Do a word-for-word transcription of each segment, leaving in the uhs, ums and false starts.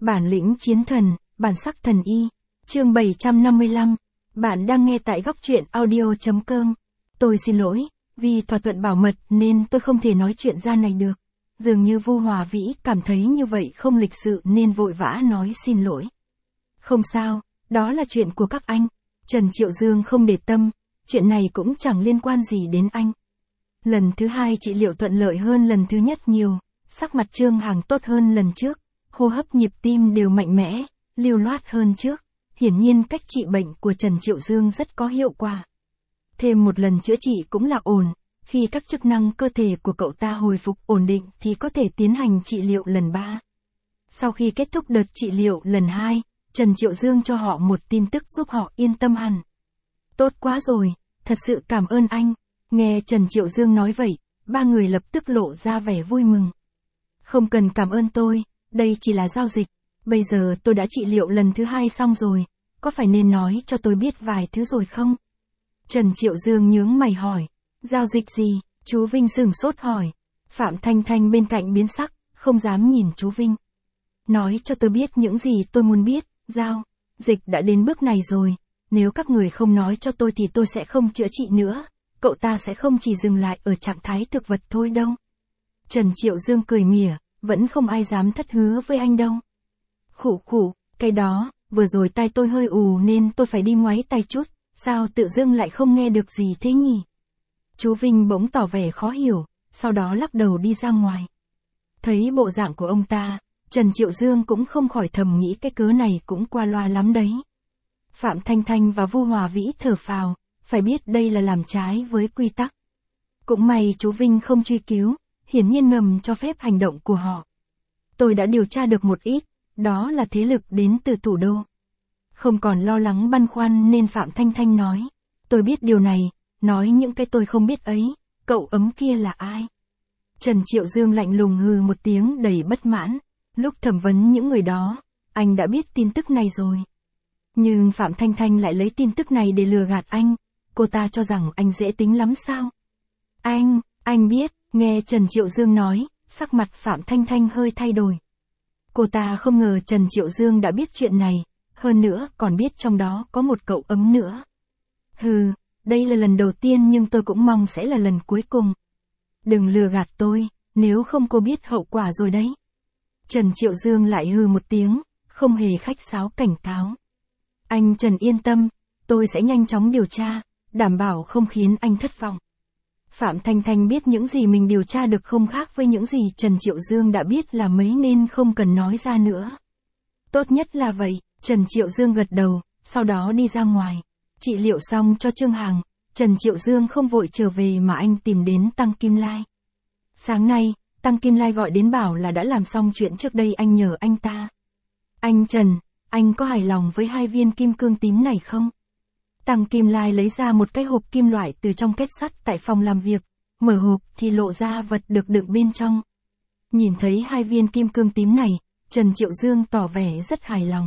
Bản lĩnh chiến thần, bản sắc thần y. Chương bảy trăm năm mươi lăm. Bạn đang nghe tại góc truyện audio.com. Tôi xin lỗi, vì thỏa thuận bảo mật nên tôi không thể nói chuyện ra này được. Dường như Vu Hòa Vĩ cảm thấy như vậy không lịch sự nên vội vã nói xin lỗi. Không sao, đó là chuyện của các anh. Trần Triệu Dương không để tâm, chuyện này cũng chẳng liên quan gì đến anh. Lần thứ hai trị liệu thuận lợi hơn lần thứ nhất nhiều, sắc mặt Trương Hằng tốt hơn lần trước, hô hấp nhịp tim đều mạnh mẽ, lưu loát hơn trước. Hiển nhiên cách trị bệnh của Trần Triệu Dương rất có hiệu quả. Thêm một lần chữa trị cũng là ổn, khi các chức năng cơ thể của cậu ta hồi phục ổn định thì có thể tiến hành trị liệu lần ba. Sau khi kết thúc đợt trị liệu lần hai, Trần Triệu Dương cho họ một tin tức giúp họ yên tâm hẳn. Tốt quá rồi, thật sự cảm ơn anh. Nghe Trần Triệu Dương nói vậy, ba người lập tức lộ ra vẻ vui mừng. Không cần cảm ơn tôi, đây chỉ là giao dịch. Bây giờ tôi đã trị liệu lần thứ hai xong rồi, có phải nên nói cho tôi biết vài thứ rồi không? Trần Triệu Dương nhướng mày hỏi. Giao dịch gì? Chú Vinh sửng sốt hỏi. Phạm Thanh Thanh bên cạnh biến sắc, không dám nhìn chú Vinh. Nói cho tôi biết những gì tôi muốn biết. Giao dịch đã đến bước này rồi, nếu các người không nói cho tôi thì tôi sẽ không chữa trị nữa. Cậu ta sẽ không chỉ dừng lại ở trạng thái thực vật thôi đâu. Trần Triệu Dương cười mỉa, vẫn không ai dám thất hứa với anh đâu. Khủ khủ, cái đó, vừa rồi tai tôi hơi ù nên tôi phải đi ngoáy tai chút, sao tự dưng lại không nghe được gì thế nhỉ? Chú Vinh bỗng tỏ vẻ khó hiểu, sau đó lắc đầu đi ra ngoài. Thấy bộ dạng của ông ta, Trần Triệu Dương cũng không khỏi thầm nghĩ cái cớ này cũng qua loa lắm đấy. Phạm Thanh Thanh và Vu Hòa Vĩ thở phào, phải biết đây là làm trái với quy tắc. Cũng may chú Vinh không truy cứu, hiển nhiên ngầm cho phép hành động của họ. Tôi đã điều tra được một ít, đó là thế lực đến từ thủ đô. Không còn lo lắng băn khoăn nên Phạm Thanh Thanh nói. Tôi biết điều này, nói những cái tôi không biết ấy, cậu ấm kia là ai? Trần Triệu Dương lạnh lùng hừ một tiếng đầy bất mãn. Lúc thẩm vấn những người đó, anh đã biết tin tức này rồi. Nhưng Phạm Thanh Thanh lại lấy tin tức này để lừa gạt anh. Cô ta cho rằng anh dễ tính lắm sao? Anh, anh biết, nghe Trần Triệu Dương nói, sắc mặt Phạm Thanh Thanh hơi thay đổi. Cô ta không ngờ Trần Triệu Dương đã biết chuyện này, hơn nữa còn biết trong đó có một cậu ấm nữa. Hừ, đây là lần đầu tiên nhưng tôi cũng mong sẽ là lần cuối cùng. Đừng lừa gạt tôi, nếu không cô biết hậu quả rồi đấy. Trần Triệu Dương lại hừ một tiếng, không hề khách sáo cảnh cáo. Anh Trần yên tâm, tôi sẽ nhanh chóng điều tra, đảm bảo không khiến anh thất vọng. Phạm Thanh Thanh biết những gì mình điều tra được không khác với những gì Trần Triệu Dương đã biết là mấy nên không cần nói ra nữa. Tốt nhất là vậy, Trần Triệu Dương gật đầu, sau đó đi ra ngoài. Trị liệu xong cho Trương Hằng, Trần Triệu Dương không vội trở về mà anh tìm đến Tăng Kim Lai. Sáng nay, Tăng Kim Lai gọi đến bảo là đã làm xong chuyện trước đây anh nhờ anh ta. Anh Trần, anh có hài lòng với hai viên kim cương tím này không? Tăng Kim Lai lấy ra một cái hộp kim loại từ trong kết sắt tại phòng làm việc, mở hộp thì lộ ra vật được đựng bên trong. Nhìn thấy hai viên kim cương tím này, Trần Triệu Dương tỏ vẻ rất hài lòng.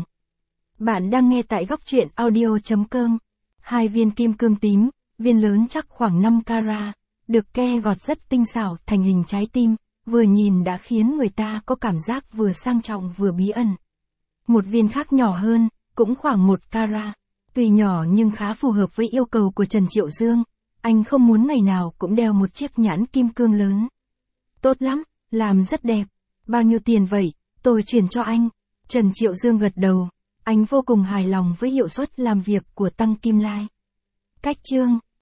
Bạn đang nghe tại góc truyện audio.com. Hai viên kim cương tím, viên lớn chắc khoảng năm carat, được ke gọt rất tinh xảo thành hình trái tim, vừa nhìn đã khiến người ta có cảm giác vừa sang trọng vừa bí ẩn. Một viên khác nhỏ hơn, cũng khoảng một carat. Tuy nhỏ nhưng khá phù hợp với yêu cầu của Trần Triệu Dương, anh không muốn ngày nào cũng đeo một chiếc nhẫn kim cương lớn. Tốt lắm, làm rất đẹp. Bao nhiêu tiền vậy, tôi chuyển cho anh. Trần Triệu Dương gật đầu, anh vô cùng hài lòng với hiệu suất làm việc của Tăng Kim Lai. Cách chương